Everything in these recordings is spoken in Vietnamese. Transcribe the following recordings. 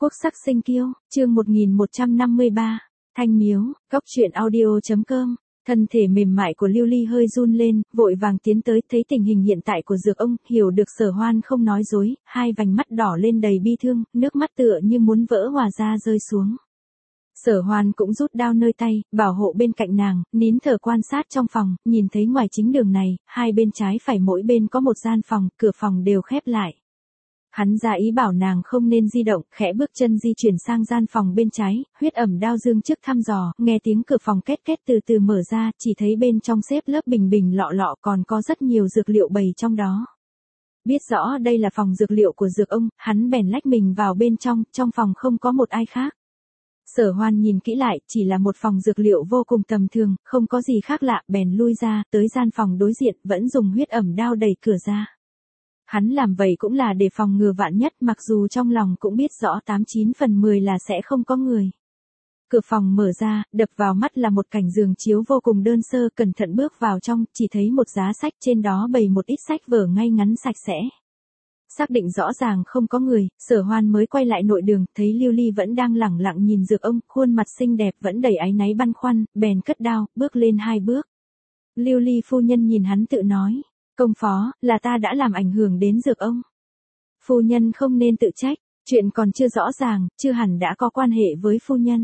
Quốc sắc sinh kiêu, chương 1153, Thanh Miếu, góc truyện audio.com. Thân thể mềm mại của Lưu Ly hơi run lên, vội vàng tiến tới, thấy tình hình hiện tại của Dược ông, hiểu được Sở Hoan không nói dối, hai vành mắt đỏ lên đầy bi thương, nước mắt tựa như muốn vỡ hòa ra rơi xuống. Sở Hoan cũng rút đao nơi tay, bảo hộ bên cạnh nàng, nín thở quan sát trong phòng, nhìn thấy ngoài chính đường này, hai bên trái phải mỗi bên có một gian phòng, cửa phòng đều khép lại. Hắn ra ý bảo nàng không nên di động, khẽ bước chân di chuyển sang gian phòng bên trái, huyết ẩm đao dương trước thăm dò, nghe tiếng cửa phòng két két từ từ mở ra, chỉ thấy bên trong xếp lớp bình bình lọ lọ còn có rất nhiều dược liệu bày trong đó. Biết rõ đây là phòng dược liệu của Dược ông, hắn bèn lách mình vào bên trong phòng không có một ai khác. Sở Hoan nhìn kỹ lại, chỉ là một phòng dược liệu vô cùng tầm thường, không có gì khác lạ, bèn lui ra, tới gian phòng đối diện, vẫn dùng huyết ẩm đao đẩy cửa ra. Hắn làm vậy cũng là để phòng ngừa vạn nhất, mặc dù trong lòng cũng biết rõ 89 phần 10 là sẽ không có người. Cửa phòng mở ra, đập vào mắt là một cảnh giường chiếu vô cùng đơn sơ, cẩn thận bước vào trong, chỉ thấy một giá sách trên đó bày một ít sách vở ngay ngắn sạch sẽ. Xác định rõ ràng không có người, Sở Hoan mới quay lại nội đường, thấy Lưu Ly vẫn đang lẳng lặng nhìn Dược ông, khuôn mặt xinh đẹp vẫn đầy áy náy băn khoăn, bèn cất đao, bước lên 2 bước. Lưu Ly phu nhân nhìn hắn tự nói, công phó, là ta đã làm ảnh hưởng đến Dược ông. Phu nhân không nên tự trách, chuyện còn chưa rõ ràng, chưa hẳn đã có quan hệ với phu nhân.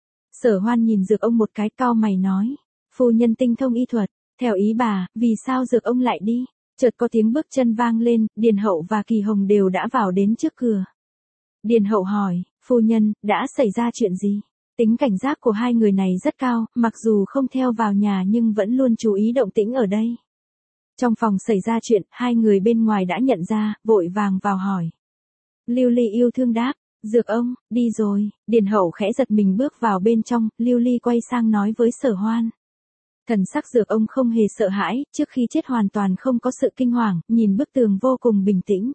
Sở Hoan nhìn Dược ông một cái, cau mày nói, phu nhân tinh thông y thuật, theo ý bà, vì sao Dược ông lại đi? Chợt có tiếng bước chân vang lên, Điền Hậu và Kỳ Hồng đều đã vào đến trước cửa. Điền Hậu hỏi, phu nhân, đã xảy ra chuyện gì? Tính cảnh giác của hai người này rất cao, mặc dù không theo vào nhà nhưng vẫn luôn chú ý động tĩnh ở đây. Trong phòng xảy ra chuyện, hai người bên ngoài đã nhận ra, vội vàng vào hỏi. Lưu Ly yêu thương đáp, Dược ông, đi rồi. Điền Hậu khẽ giật mình bước vào bên trong, Lưu Ly quay sang nói với Sở Hoan. Thần sắc Dược ông không hề sợ hãi, trước khi chết hoàn toàn không có sự kinh hoàng, nhìn bức tường vô cùng bình tĩnh.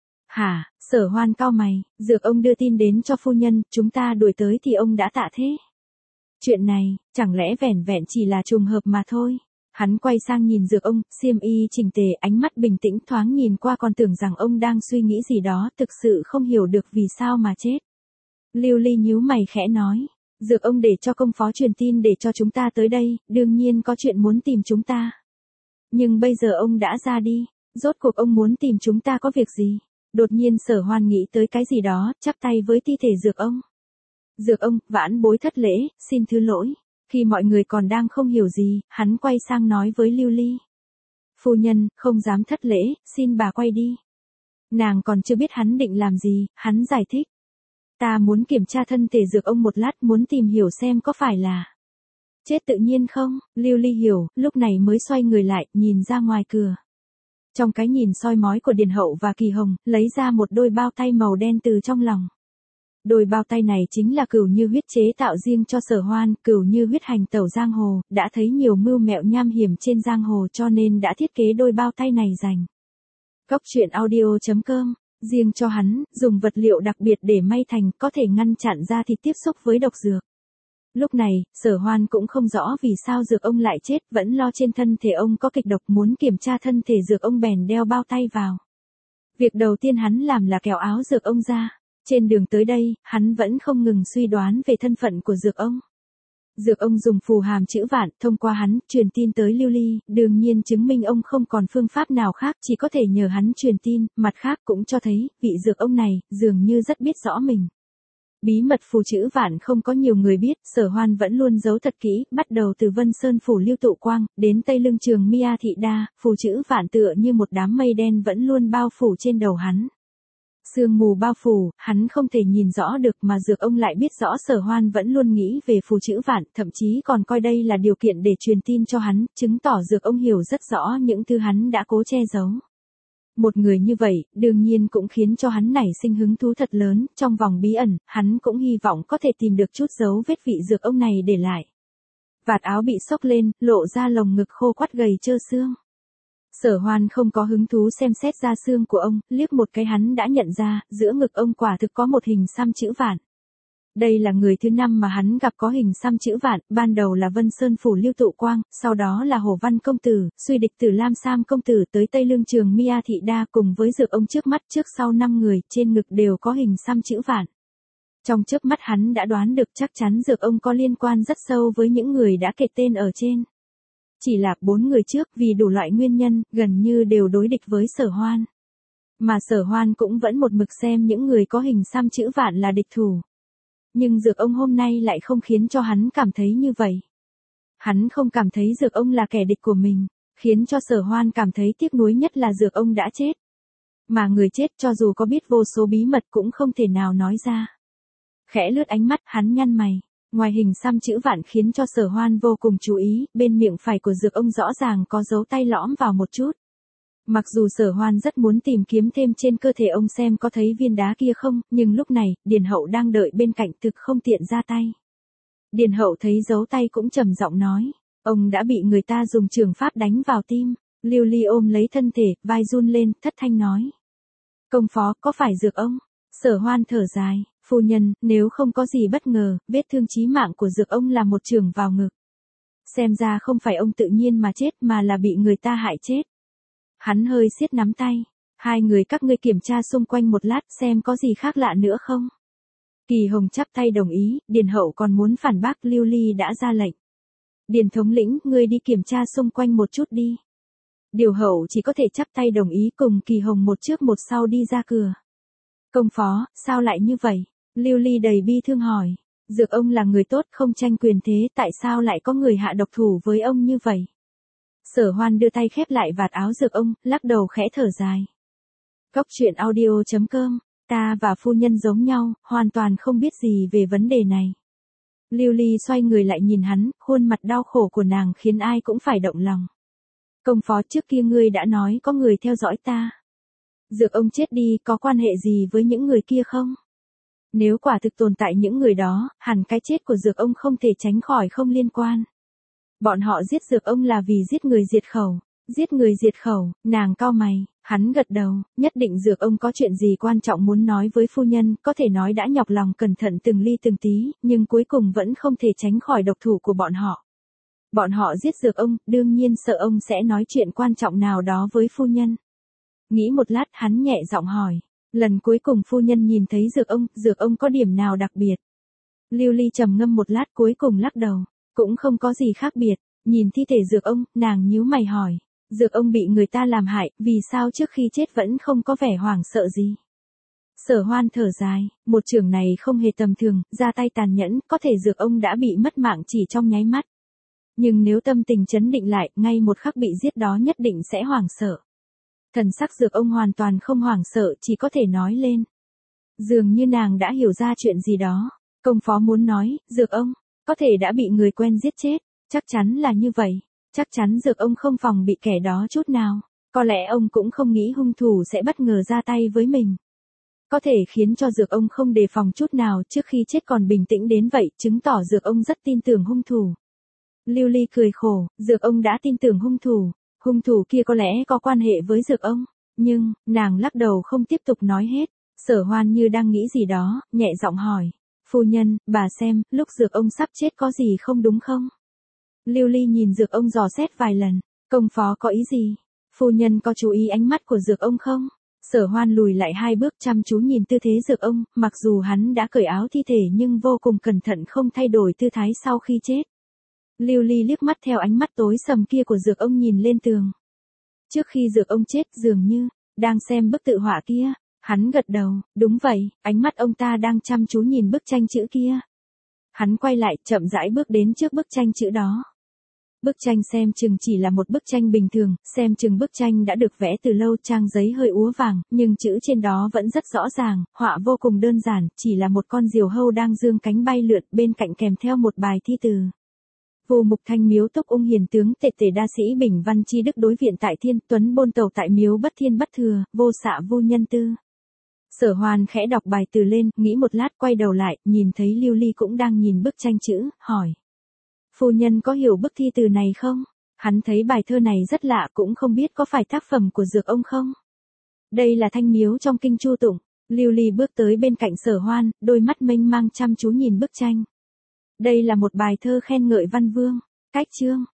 Hả? Sở Hoan cau mày, Dược ông đưa tin đến cho phu nhân, chúng ta đuổi tới thì ông đã tạ thế. Chuyện này, chẳng lẽ vẻn vẹn chỉ là trùng hợp mà thôi. Hắn quay sang nhìn Dược ông, xiêm y chỉnh tề, ánh mắt bình tĩnh, thoáng nhìn qua còn tưởng rằng ông đang suy nghĩ gì đó, thực sự không hiểu được vì sao mà chết. Lưu Ly nhíu mày khẽ nói, Dược ông để cho công phó truyền tin để cho chúng ta tới đây, đương nhiên có chuyện muốn tìm chúng ta. Nhưng bây giờ ông đã ra đi, rốt cuộc ông muốn tìm chúng ta có việc gì? Đột nhiên Sở Hoan nghĩ tới cái gì đó, chắp tay với thi thể Dược ông. Dược ông, vãn bối thất lễ, xin thứ lỗi. Khi mọi người còn đang không hiểu gì, hắn quay sang nói với Lưu Ly. Phu nhân, không dám thất lễ, xin bà quay đi. Nàng còn chưa biết hắn định làm gì, hắn giải thích. Ta muốn kiểm tra thân thể Dược ông một lát, muốn tìm hiểu xem có phải là chết tự nhiên không. Lưu Ly hiểu, lúc này mới xoay người lại, nhìn ra ngoài cửa. Trong cái nhìn soi mói của Điền Hậu và Kỳ Hồng, lấy ra một đôi bao tay màu đen từ trong lòng. Đôi bao tay này chính là Cửu Như Huyết chế tạo riêng cho Sở Hoan, Cửu Như Huyết hành tẩu giang hồ, đã thấy nhiều mưu mẹo nham hiểm trên giang hồ cho nên đã thiết kế đôi bao tay này dành. Góc truyện audio.com, riêng cho hắn, dùng vật liệu đặc biệt để may thành, có thể ngăn chặn da thịt tiếp xúc với độc dược. Lúc này, Sở Hoan cũng không rõ vì sao Dược ông lại chết, vẫn lo trên thân thể ông có kịch độc, muốn kiểm tra thân thể Dược ông bèn đeo bao tay vào. Việc đầu tiên hắn làm là kéo áo Dược ông ra. Trên đường tới đây, hắn vẫn không ngừng suy đoán về thân phận của Dược ông. Dược ông dùng phù hàm chữ Vạn, thông qua hắn, truyền tin tới Lưu Ly, đương nhiên chứng minh ông không còn phương pháp nào khác, chỉ có thể nhờ hắn truyền tin, mặt khác cũng cho thấy, vị Dược ông này, dường như rất biết rõ mình. Bí mật phù chữ Vạn không có nhiều người biết, Sở Hoan vẫn luôn giấu thật kỹ, bắt đầu từ Vân Sơn phủ Lưu Tụ Quang, đến Tây Lương trường Mia Thị Đa, phù chữ Vạn tựa như một đám mây đen vẫn luôn bao phủ trên đầu hắn. Sương mù bao phủ, hắn không thể nhìn rõ được mà Dược ông lại biết rõ Sở Hoan vẫn luôn nghĩ về phù chữ Vạn, thậm chí còn coi đây là điều kiện để truyền tin cho hắn, chứng tỏ Dược ông hiểu rất rõ những thứ hắn đã cố che giấu. Một người như vậy, đương nhiên cũng khiến cho hắn nảy sinh hứng thú thật lớn, trong vòng bí ẩn, hắn cũng hy vọng có thể tìm được chút dấu vết vị Dược ông này để lại. Vạt áo bị xốc lên, lộ ra lồng ngực khô quắt gầy trơ xương. Sở Hoan không có hứng thú xem xét da xương của ông, liếc một cái hắn đã nhận ra, giữa ngực ông quả thực có một hình xăm chữ Vạn. Đây là người thứ 5 mà hắn gặp có hình xăm chữ Vạn, ban đầu là Vân Sơn phủ Lưu Tụ Quang, sau đó là Hồ Văn công tử, Suy Địch tử Lam Sam công tử tới Tây Lương trường Mia Thị Đa cùng với Dược ông trước mắt trước sau 5 người, trên ngực đều có hình xăm chữ Vạn. Trong chớp mắt hắn đã đoán được chắc chắn Dược ông có liên quan rất sâu với những người đã kể tên ở trên. Chỉ là 4 người trước vì đủ loại nguyên nhân, gần như đều đối địch với Sở Hoan. Mà Sở Hoan cũng vẫn một mực xem những người có hình xăm chữ Vạn là địch thủ. Nhưng Dược ông hôm nay lại không khiến cho hắn cảm thấy như vậy. Hắn không cảm thấy Dược ông là kẻ địch của mình, khiến cho Sở Hoan cảm thấy tiếc nuối nhất là Dược ông đã chết. Mà người chết cho dù có biết vô số bí mật cũng không thể nào nói ra. Khẽ lướt ánh mắt, hắn nhăn mày. Ngoài hình xăm chữ Vạn khiến cho Sở Hoan vô cùng chú ý, bên miệng phải của Dược ông rõ ràng có dấu tay lõm vào một chút. Mặc dù Sở Hoan rất muốn tìm kiếm thêm trên cơ thể ông xem có thấy viên đá kia không, nhưng lúc này, Điền Hậu đang đợi bên cạnh thực không tiện ra tay. Điền Hậu thấy dấu tay cũng trầm giọng nói, ông đã bị người ta dùng trường pháp đánh vào tim. Lưu Ly ôm lấy thân thể, vai run lên, thất thanh nói. Công phó, có phải Dược ông? Sở Hoan thở dài, phu nhân, nếu không có gì bất ngờ, vết thương chí mạng của Dược ông là một chưởng vào ngực. Xem ra không phải ông tự nhiên mà chết mà là bị người ta hại chết. Hắn hơi siết nắm tay. Hai người các ngươi kiểm tra xung quanh một lát xem có gì khác lạ nữa không. Kỳ Hồng chắp tay đồng ý, Điền Hậu còn muốn phản bác, Lưu Ly đã ra lệnh. Điền thống lĩnh, ngươi đi kiểm tra xung quanh một chút đi. Điều Hậu chỉ có thể chắp tay đồng ý cùng Kỳ Hồng một trước một sau đi ra cửa. Công phó, sao lại như vậy? Lưu Ly đầy bi thương hỏi. Dược ông là người tốt không tranh quyền thế, tại sao lại có người hạ độc thủ với ông như vậy? Sở Hoan đưa tay khép lại vạt áo Dược ông, lắc đầu khẽ thở dài. Góc truyện audio.com, ta và phu nhân giống nhau, hoàn toàn không biết gì về vấn đề này. Lưu Ly xoay người lại nhìn hắn, khuôn mặt đau khổ của nàng khiến ai cũng phải động lòng. Công phó, trước kia ngươi đã nói có người theo dõi ta. Dược ông chết đi có quan hệ gì với những người kia không? Nếu quả thực tồn tại những người đó, hẳn cái chết của Dược ông không thể tránh khỏi không liên quan. Bọn họ giết Dược ông là vì giết người diệt khẩu. Giết người diệt khẩu, nàng cau mày, hắn gật đầu, nhất định Dược ông có chuyện gì quan trọng muốn nói với phu nhân, có thể nói đã nhọc lòng cẩn thận từng ly từng tí, nhưng cuối cùng vẫn không thể tránh khỏi độc thủ của bọn họ. Bọn họ giết Dược ông, đương nhiên sợ ông sẽ nói chuyện quan trọng nào đó với phu nhân. Nghĩ một lát hắn nhẹ giọng hỏi, lần cuối cùng phu nhân nhìn thấy Dược ông có điểm nào đặc biệt? Lưu Ly trầm ngâm một lát cuối cùng lắc đầu, cũng không có gì khác biệt. Nhìn thi thể Dược ông, nàng nhíu mày hỏi, Dược ông bị người ta làm hại, vì sao trước khi chết vẫn không có vẻ hoảng sợ gì? Sở Hoan thở dài, một chưởng này không hề tầm thường, ra tay tàn nhẫn, có thể Dược ông đã bị mất mạng chỉ trong nháy mắt. Nhưng nếu tâm tình trấn định lại, ngay một khắc bị giết đó nhất định sẽ hoảng sợ. Thần sắc Dược ông hoàn toàn không hoảng sợ, chỉ có thể nói lên. Dường như nàng đã hiểu ra chuyện gì đó. Công phó muốn nói, Dược ông, có thể đã bị người quen giết chết. Chắc chắn là như vậy. Chắc chắn Dược ông không phòng bị kẻ đó chút nào. Có lẽ ông cũng không nghĩ hung thủ sẽ bất ngờ ra tay với mình. Có thể khiến cho Dược ông không đề phòng chút nào trước khi chết còn bình tĩnh đến vậy, chứng tỏ Dược ông rất tin tưởng hung thủ. Lưu Ly cười khổ, Dược ông đã tin tưởng hung thủ. Hung thủ kia có lẽ có quan hệ với Dược ông. Nhưng, nàng lắc đầu không tiếp tục nói hết. Sở Hoan như đang nghĩ gì đó, nhẹ giọng hỏi. Phu nhân, bà xem, lúc Dược ông sắp chết có gì không đúng không? Lưu Ly nhìn Dược ông dò xét vài lần. Công phó có ý gì? Phu nhân có chú ý ánh mắt của Dược ông không? Sở Hoan lùi lại 2 bước chăm chú nhìn tư thế Dược ông, mặc dù hắn đã cởi áo thi thể nhưng vô cùng cẩn thận không thay đổi tư thái sau khi chết. Lưu Ly liếc mắt theo ánh mắt tối sầm kia của Dược ông nhìn lên tường. Trước khi Dược ông chết dường như, đang xem bức tự họa kia. Hắn gật đầu, đúng vậy, ánh mắt ông ta đang chăm chú nhìn bức tranh chữ kia. Hắn quay lại, chậm rãi bước đến trước bức tranh chữ đó. Bức tranh xem chừng chỉ là một bức tranh bình thường, xem chừng bức tranh đã được vẽ từ lâu, trang giấy hơi úa vàng, nhưng chữ trên đó vẫn rất rõ ràng, họa vô cùng đơn giản, chỉ là một con diều hâu đang dương cánh bay lượn, bên cạnh kèm theo một bài thi từ. Vô mục thanh miếu túc ung hiền tướng tệ tề đa sĩ bình văn chi đức đối viện tại thiên tuấn bôn tàu tại miếu bất thiên bất thừa, vô xạ vô nhân tư. Sở Hoan khẽ đọc bài từ lên, nghĩ một lát quay đầu lại, nhìn thấy Lưu Ly cũng đang nhìn bức tranh chữ, hỏi. Phu nhân có hiểu bức thi từ này không? Hắn thấy bài thơ này rất lạ, cũng không biết có phải tác phẩm của Dược ông không? Đây là thanh miếu trong kinh Chu Tụng. Lưu Ly bước tới bên cạnh Sở Hoan, đôi mắt mênh mang chăm chú nhìn bức tranh. Đây là một bài thơ khen ngợi văn vương. Cách chương,